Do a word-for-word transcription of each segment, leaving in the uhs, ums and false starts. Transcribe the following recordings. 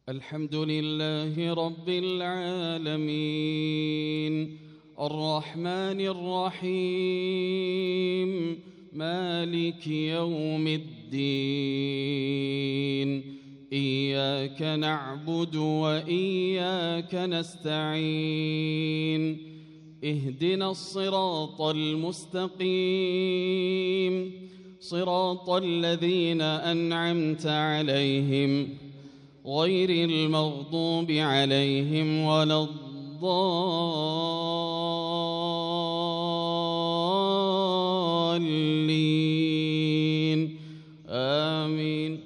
الحمد لله رب العالمين الرحمن الرحيم مالك يوم الدين إياك نعبد وإياك نستعين اهدنا الصراط المستقيم صراط الذين أنعمت عليهم غير المغضوب عليهم ولا الضالين آمين.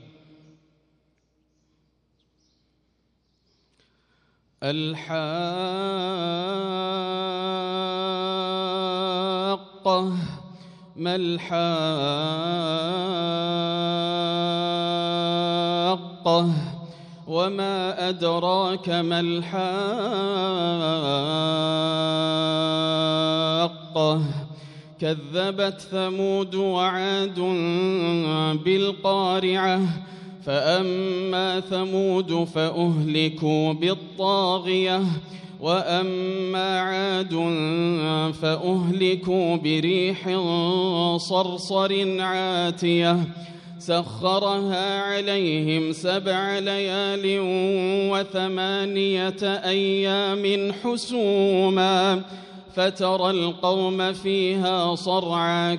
الحاقة ما الحاقة وما أدراك ما الحاقة كذبت ثمود وعاد بالقارعة فأما ثمود فأهلكوا بالطاغية وأما عاد فأهلكوا بريح صرصر عاتية سخرها عليهم سبع ليال وثمانية أيام حسوما فترى القوم فيها صرعى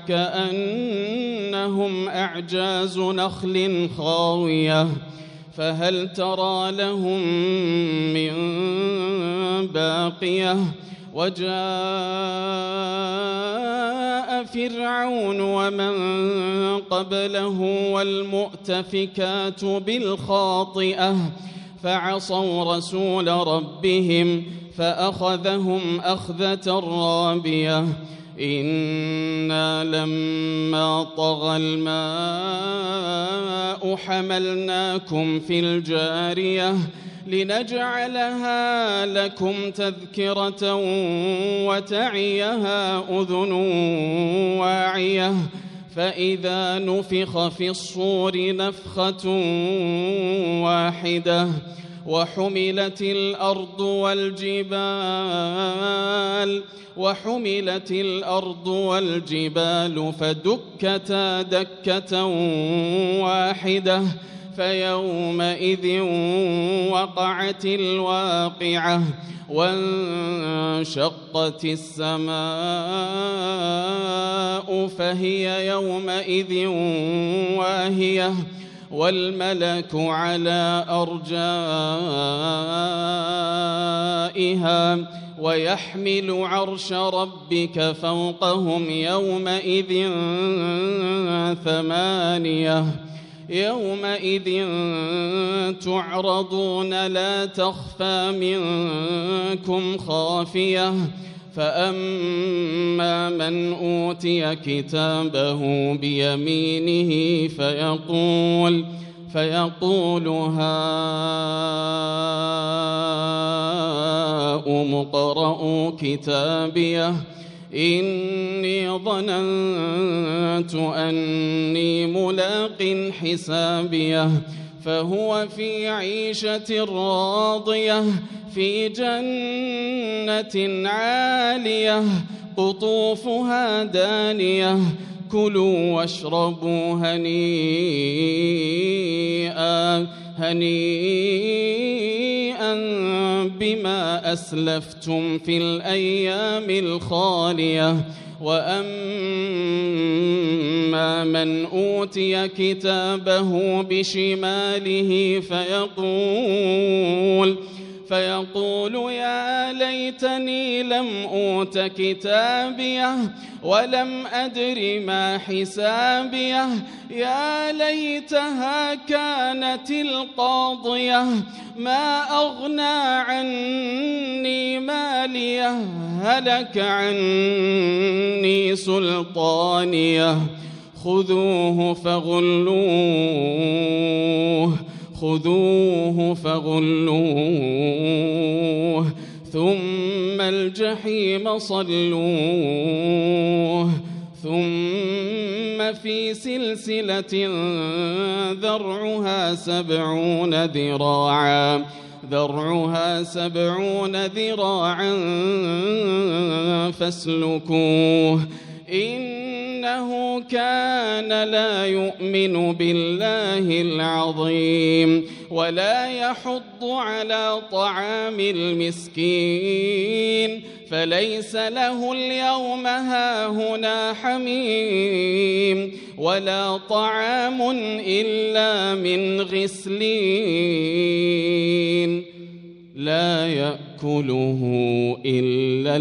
كأنهم أعجاز نخل خاوية فهل ترى لهم من باقية وجاء فرعون ومن قبله والمؤتفكات بالخاطئة فعصوا رسول ربهم فأخذهم أخذة رابية إنا لما طغى الماء حملناكم في الجارية لنجعلها لكم تذكرة وتعيها أذن واعية فإذا نفخ في الصور نفخة واحدة وحملت الأرض والجبال وحملت الأرض والجبال فدكتا دكة واحدة فيومئذ وقعت الواقعة وانشقت السماء فهي يومئذ واهية والملك على أرجائها ويحمل عرش ربك فوقهم يومئذ ثمانية يومئذ تعرضون لا تخفى منكم خافية فأما من أوتي كتابه بيمينه فيقول فيقول هاؤم اقرءوا كتابيه إني ظننت أني ملاق حسابيه فهو في عيشة راضية في جنة عالية قطوفها دانية كلوا واشربوا هنيئا هنيئا بما أسلفتم في الأيام الخالية وأما من أوتي كتابه بشماله فيقول فيقول يا ليتني لم أوت كتابيه ولم أدر ما حسابيه يا ليتها كانت القاضية ما أغنى عني ماليه هلك عني سلطانيه خذوه فغلوه خذوه فغلوه ثم الجحيم صلوه ثم ثم في سلسلة ذرعها سبعون ذراعا ذرعها سبعون ذراعا فاسلكوه إنه كان لا يؤمن بالله العظيم ولا يحض على طعام المسكين فليس له اليوم هاهنا حميم ولا طعام إلا من غسلين لا يأكله إلا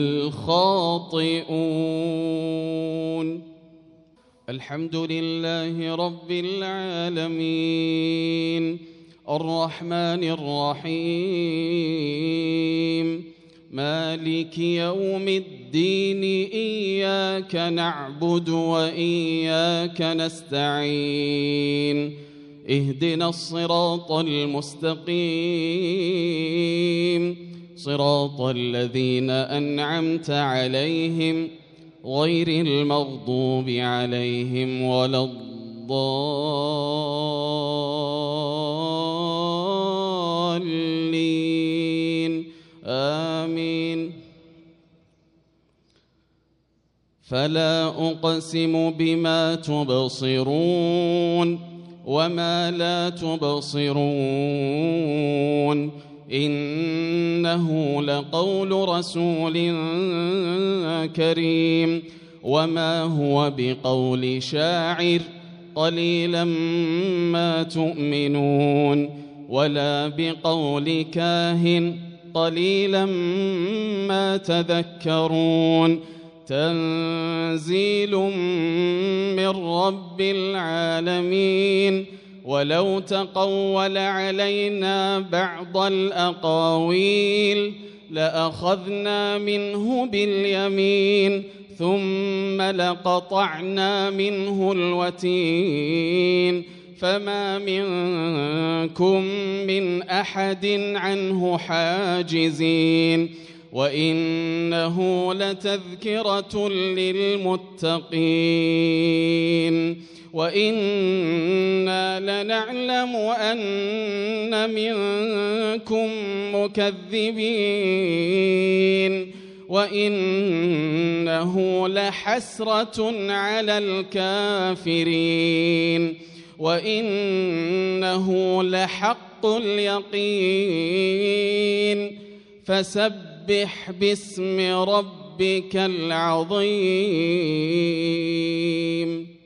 الخاطئون. الحمد لله رب العالمين الرحمن الرحيم مالك يوم الدين إياك نعبد وإياك نستعين اهدنا الصراط المستقيم صراط الذين أنعمت عليهم غير المغضوب عليهم ولا الضالين آمين. فلا أقسم بما تبصرون وما لا تبصرون إنه لقول رسول كريم وما هو بقول شاعر قليلا ما تؤمنون ولا بقول كاهن قليلا ما تذكرون تنزيل من رب العالمين. ولو تقول علينا بعض الأقاويل لأخذنا منه باليمين ثم لقطعنا منه الوتين فما منكم من أحد عنه حاجزين وإنه لتذكرة للمتقين وإنا لنعلم أن منكم مكذبين وإنه لحسرة على الكافرين وإنه لحق اليقين فسبح باسم ربك العظيم.